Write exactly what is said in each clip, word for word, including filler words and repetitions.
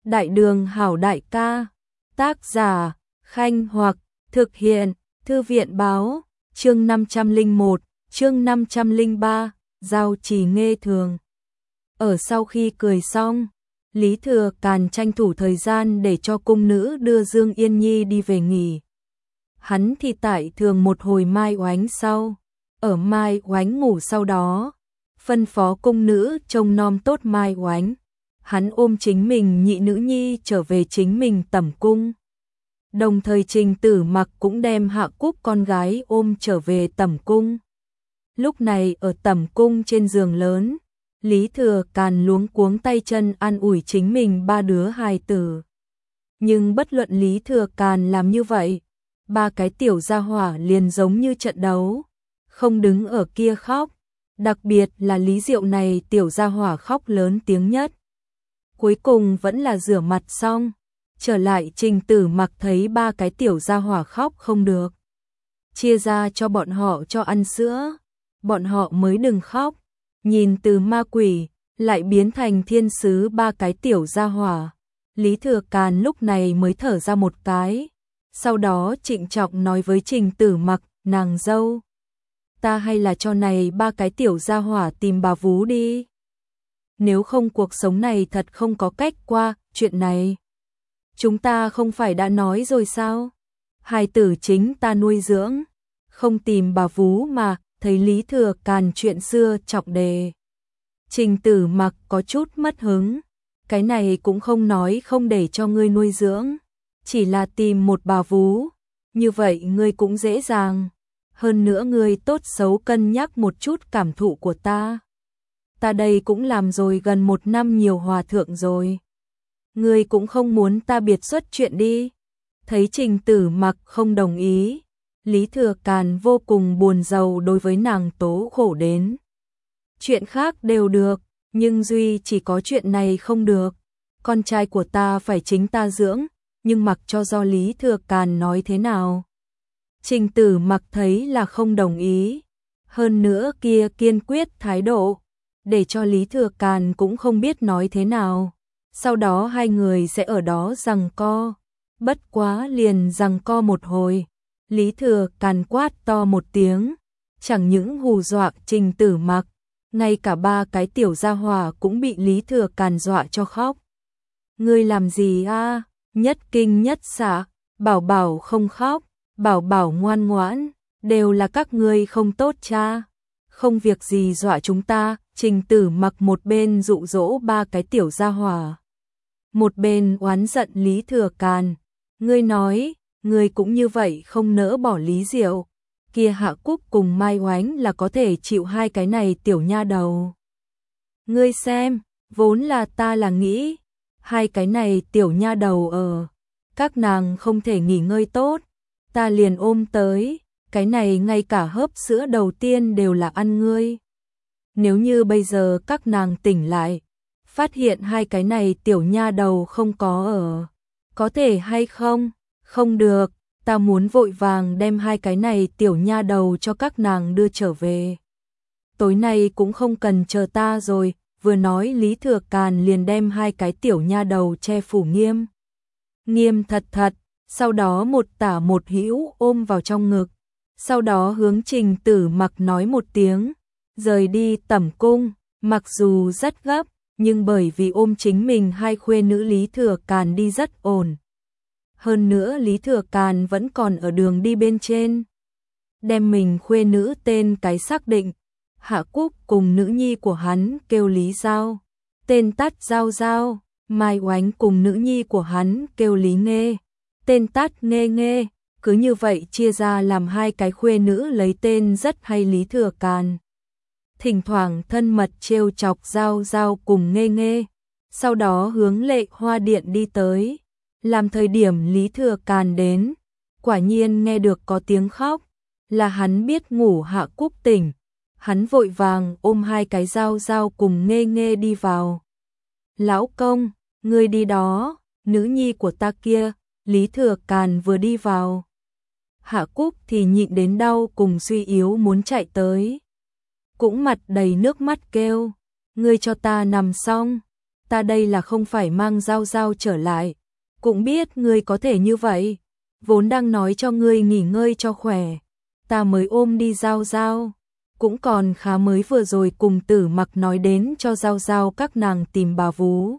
Đại đường hảo đại ca, tác giả, Khanh Hoặc, thực hiện, Thư viện báo, chương năm trăm lẻ một, chương năm trăm lẻ ba, giao trì nghe thường. Ở sau khi cười xong, Lý Thừa Càn tranh thủ thời gian để cho cung nữ đưa Dương Yên Nhi đi về nghỉ. Hắn thì tại thường một hồi Mai Oánh sau, ở Mai Oánh ngủ sau đó, phân phó cung nữ trông nom tốt Mai Oánh. Hắn ôm chính mình nhị nữ nhi trở về chính mình tẩm cung. Đồng thời Trình Tử Mặc cũng đem Hạ Cúc con gái ôm trở về tẩm cung. Lúc này ở tẩm cung trên giường lớn, Lý Thừa Càn luống cuống tay chân an ủi chính mình ba đứa hài tử. Nhưng bất luận Lý Thừa Càn làm như vậy, ba cái tiểu gia hỏa liền giống như trận đấu, không đứng ở kia khóc, đặc biệt là Lý Diệu này tiểu gia hỏa khóc lớn tiếng nhất. Cuối cùng vẫn là rửa mặt xong, trở lại Trình Tử Mặc thấy ba cái tiểu gia hỏa khóc không được. Chia ra cho bọn họ cho ăn sữa, bọn họ mới đừng khóc. Nhìn từ ma quỷ, lại biến thành thiên sứ ba cái tiểu gia hỏa. Lý Thừa Càn lúc này mới thở ra một cái. Sau đó trịnh trọng nói với Trình Tử Mặc, nàng dâu. Ta hay là cho này ba cái tiểu gia hỏa tìm bà vú đi. Nếu không cuộc sống này thật không có cách qua, chuyện này. Chúng ta không phải đã nói rồi sao? Hài tử chính ta nuôi dưỡng, không tìm bà vú mà, thấy Lý Thừa Càn chuyện xưa chọc đề. Trình Tử Mặc có chút mất hứng, cái này cũng không nói không để cho ngươi nuôi dưỡng, chỉ là tìm một bà vú, như vậy ngươi cũng dễ dàng. Hơn nữa ngươi tốt xấu cân nhắc một chút cảm thụ của ta. Ta đây cũng làm rồi gần một năm nhiều hòa thượng rồi. Ngươi cũng không muốn ta biệt xuất chuyện đi. Thấy Trình Tử Mặc không đồng ý, Lý Thừa Càn vô cùng buồn rầu đối với nàng tố khổ đến. Chuyện khác đều được, nhưng duy chỉ có chuyện này không được. Con trai của ta phải chính ta dưỡng, nhưng mặc cho do Lý Thừa Càn nói thế nào. Trình Tử Mặc thấy là không đồng ý. Hơn nữa kia kiên quyết thái độ, để cho Lý Thừa Càn cũng không biết nói thế nào. Sau đó hai người sẽ ở đó giằng co. Bất quá liền giằng co một hồi, Lý Thừa Càn quát to một tiếng, chẳng những hù dọa Trình Tử Mặc, ngay cả ba cái tiểu gia hỏa cũng bị Lý Thừa Càn dọa cho khóc. Ngươi làm gì a? Nhất kinh nhất xạ, bảo bảo không khóc, bảo bảo ngoan ngoãn, đều là các ngươi không tốt cha. Không việc gì dọa chúng ta. Trình Tử Mặc một bên dụ dỗ ba cái tiểu gia hỏa, một bên oán giận Lý Thừa Càn. Ngươi nói, ngươi cũng như vậy không nỡ bỏ Lý Diệu. Kia Hạ Cúc cùng Mai Oánh là có thể chịu hai cái này tiểu nha đầu. Ngươi xem, vốn là ta là nghĩ, hai cái này tiểu nha đầu ở, các nàng không thể nghỉ ngơi tốt, ta liền ôm tới, cái này ngay cả hớp sữa đầu tiên đều là ăn ngươi. Nếu như bây giờ các nàng tỉnh lại, phát hiện hai cái này tiểu nha đầu không có ở, có thể hay không? Không được, ta muốn vội vàng đem hai cái này tiểu nha đầu cho các nàng đưa trở về. Tối nay cũng không cần chờ ta rồi, vừa nói Lý Thừa Càn liền đem hai cái tiểu nha đầu che phủ nghiêm. Nghiêm thật thật, sau đó một tả một hữu ôm vào trong ngực, sau đó hướng Trình Tử Mặc nói một tiếng. Rời đi tẩm cung, mặc dù rất gấp, nhưng bởi vì ôm chính mình hai khuê nữ Lý Thừa Càn đi rất ổn. Hơn nữa Lý Thừa Càn vẫn còn ở đường đi bên trên. Đem mình khuê nữ tên cái xác định, Hạ Cúc cùng nữ nhi của hắn kêu Lý Giao, tên tắt Giao Giao, Mai Oánh cùng nữ nhi của hắn kêu Lý Nghê, tên tắt Nghê Nghê, cứ như vậy chia ra làm hai cái khuê nữ lấy tên rất hay Lý Thừa Càn. Thỉnh thoảng thân mật trêu chọc Giao Giao cùng Nghê Nghê, sau đó hướng Lệ Hoa Điện đi tới. Làm thời điểm Lý Thừa Càn đến, quả nhiên nghe được có tiếng khóc, là hắn biết ngủ Hạ Cúc tỉnh, hắn vội vàng ôm hai cái Giao Giao cùng Nghê Nghê đi vào. Lão công, ngươi đi đó, nữ nhi của ta kia. Lý Thừa Càn vừa đi vào, Hạ Cúc thì nhịn đến đau cùng suy yếu muốn chạy tới. Cũng mặt đầy nước mắt kêu, ngươi cho ta nằm xong, ta đây là không phải mang Giao Giao trở lại, cũng biết ngươi có thể như vậy, vốn đang nói cho ngươi nghỉ ngơi cho khỏe, ta mới ôm đi Giao Giao, cũng còn khá mới vừa rồi cùng Tử Mặc nói đến cho Giao Giao các nàng tìm bà vú.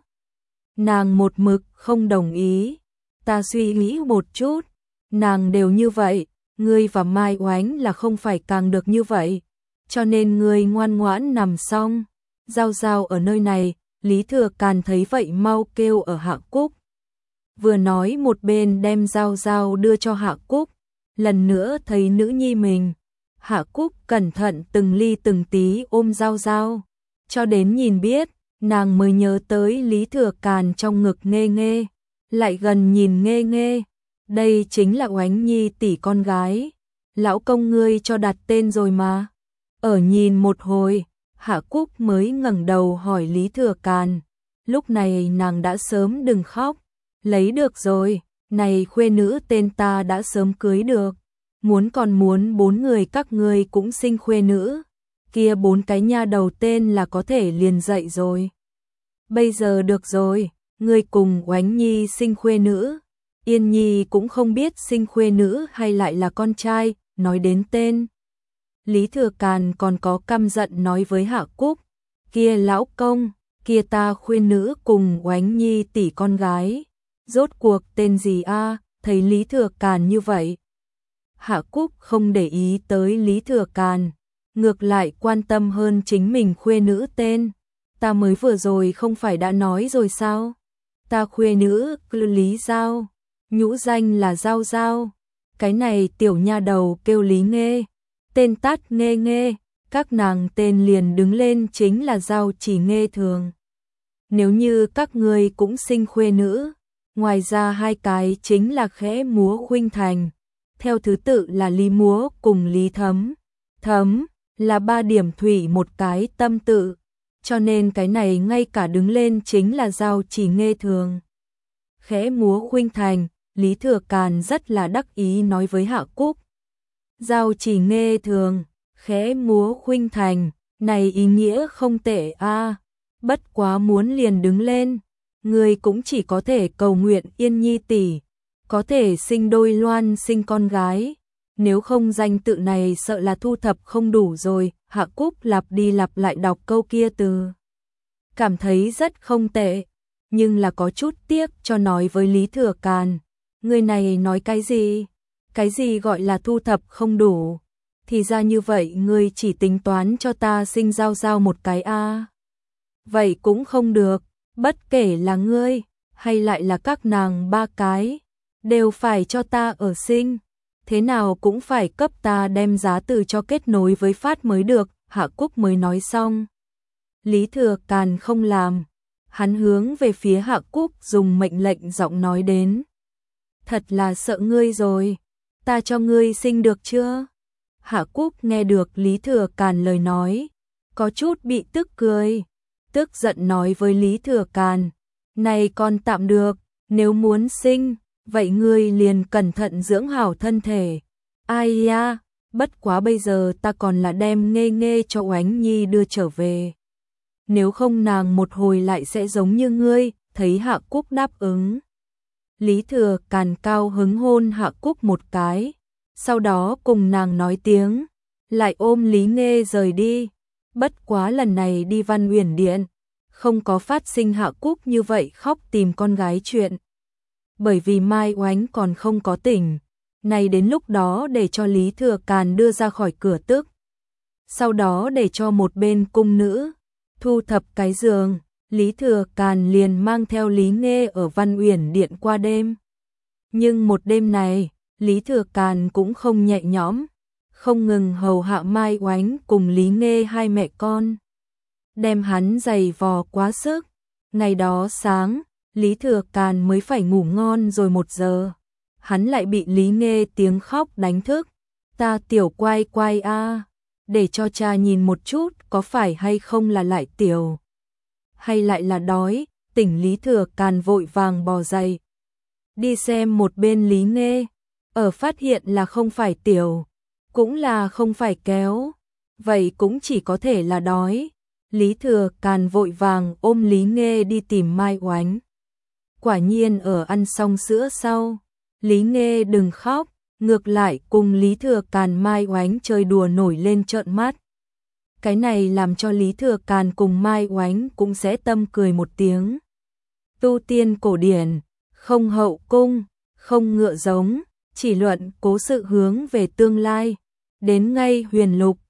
Nàng một mực không đồng ý, ta suy nghĩ một chút, nàng đều như vậy, ngươi và Mai Oánh là không phải càng được như vậy, cho nên ngươi ngoan ngoãn nằm xong, Giao Giao ở nơi này. Lý Thừa Càn thấy vậy mau kêu ở Hạ Cúc. Vừa nói một bên đem Giao Giao đưa cho Hạ Cúc, lần nữa thấy nữ nhi mình. Hạ Cúc cẩn thận từng ly từng tí ôm Giao Giao, cho đến nhìn biết, nàng mới nhớ tới Lý Thừa Càn trong ngực Nghê Nghê, lại gần nhìn Nghê Nghê, đây chính là Oánh Nhi tỷ con gái, lão công ngươi cho đặt tên rồi mà. Ở nhìn một hồi, Hạ Cúc mới ngẩng đầu hỏi Lý Thừa Càn, lúc này nàng đã sớm đừng khóc, lấy được rồi, này khuê nữ tên ta đã sớm cưới được, muốn còn muốn bốn người các ngươi cũng sinh khuê nữ, kia bốn cái nha đầu tên là có thể liền dậy rồi. Bây giờ được rồi, ngươi cùng Oánh Nhi sinh khuê nữ, Yên Nhi cũng không biết sinh khuê nữ hay lại là con trai, nói đến tên. Lý Thừa Càn còn có căm giận nói với Hạ Cúc, kia lão công, kia ta khuyên nữ cùng Oánh Nhi tỷ con gái, rốt cuộc tên gì a? Thấy Lý Thừa Càn như vậy. Hạ Cúc không để ý tới Lý Thừa Càn, ngược lại quan tâm hơn chính mình khuê nữ tên, ta mới vừa rồi không phải đã nói rồi sao? Ta khuê nữ Lý Giao, nhũ danh là Giao Giao, cái này tiểu nha đầu kêu Lý Nghê. Tên tắt Nghê Nghê, các nàng tên liền đứng lên chính là Giao Chỉ Nghê Thường. Nếu như các ngươi cũng sinh khuê nữ, ngoài ra hai cái chính là Khẽ Múa Khuynh Thành, theo thứ tự là Lý Múa cùng Lý Thấm. Thấm là ba điểm thủy một cái tâm tự, cho nên cái này ngay cả đứng lên chính là Giao Chỉ Nghê Thường. Khẽ Múa Khuynh Thành, Lý Thừa Càn rất là đắc ý nói với Hạ Cúc. Giao Chỉ Nghê Thường, Khẽ Múa Khuynh Thành, này ý nghĩa không tệ a, bất quá muốn liền đứng lên, người cũng chỉ có thể cầu nguyện Yên Nhi tỷ, có thể sinh đôi loan sinh con gái, nếu không danh tự này sợ là thu thập không đủ rồi. Hạ Cúc lặp đi lặp lại đọc câu kia từ, cảm thấy rất không tệ, nhưng là có chút tiếc cho nói với Lý Thừa Càn, người này nói cái gì? Cái gì gọi là thu thập không đủ? Thì ra như vậy ngươi chỉ tính toán cho ta sinh Giao Giao một cái a. À. Vậy cũng không được, bất kể là ngươi hay lại là các nàng ba cái, đều phải cho ta ở sinh, thế nào cũng phải cấp ta đem giá từ cho kết nối với phát mới được. Hạ Cúc mới nói xong. Lý Thừa Càn không làm, hắn hướng về phía Hạ Cúc dùng mệnh lệnh giọng nói đến. Thật là sợ ngươi rồi, ta cho ngươi sinh được chưa? Hạ Cúc nghe được Lý Thừa Càn lời nói, có chút bị tức cười, tức giận nói với Lý Thừa Càn, này còn tạm được, nếu muốn sinh, vậy ngươi liền cẩn thận dưỡng hảo thân thể. Ai ya, bất quá bây giờ ta còn là đem Nghê Nghê cho Oánh Nhi đưa trở về. Nếu không nàng một hồi lại sẽ giống như ngươi. Thấy Hạ Cúc đáp ứng, Lý Thừa Càn cao hứng hôn Hạ Cúc một cái, sau đó cùng nàng nói tiếng, lại ôm Lý Nghê rời đi. Bất quá lần này đi Văn Uyển Điện, không có phát sinh Hạ Cúc như vậy khóc tìm con gái chuyện. Bởi vì Mai Oánh còn không có tỉnh, này đến lúc đó để cho Lý Thừa Càn đưa ra khỏi cửa tức. Sau đó để cho một bên cung nữ thu thập cái giường, Lý Thừa Càn liền mang theo Lý Nghê ở Văn Uyển Điện qua đêm. Nhưng một đêm này, Lý Thừa Càn cũng không nhẹ nhõm, không ngừng hầu hạ Mai Oánh cùng Lý Nghê hai mẹ con, đem hắn giày vò quá sức. Ngày đó sáng, Lý Thừa Càn mới phải ngủ ngon rồi một giờ, hắn lại bị Lý Nghê tiếng khóc đánh thức. Ta tiểu quay quay a, để cho cha nhìn một chút có phải hay không là lại tiểu, hay lại là đói. Tỉnh Lý Thừa Càn vội vàng bò dậy, đi xem một bên Lý Nghê, ở phát hiện là không phải tiểu, cũng là không phải kéo, vậy cũng chỉ có thể là đói. Lý Thừa Càn vội vàng ôm Lý Nghê đi tìm Mai Oánh. Quả nhiên ở ăn xong sữa sau, Lý Nghê đừng khóc, ngược lại cùng Lý Thừa Càn Mai Oánh chơi đùa nổi lên trợn mắt. Cái này làm cho Lý Thừa Càn cùng Mai Oánh cũng sẽ tâm cười một tiếng. Tu tiên cổ điển, không hậu cung, không ngựa giống, chỉ luận cố sự hướng về tương lai, đến ngay huyền lục,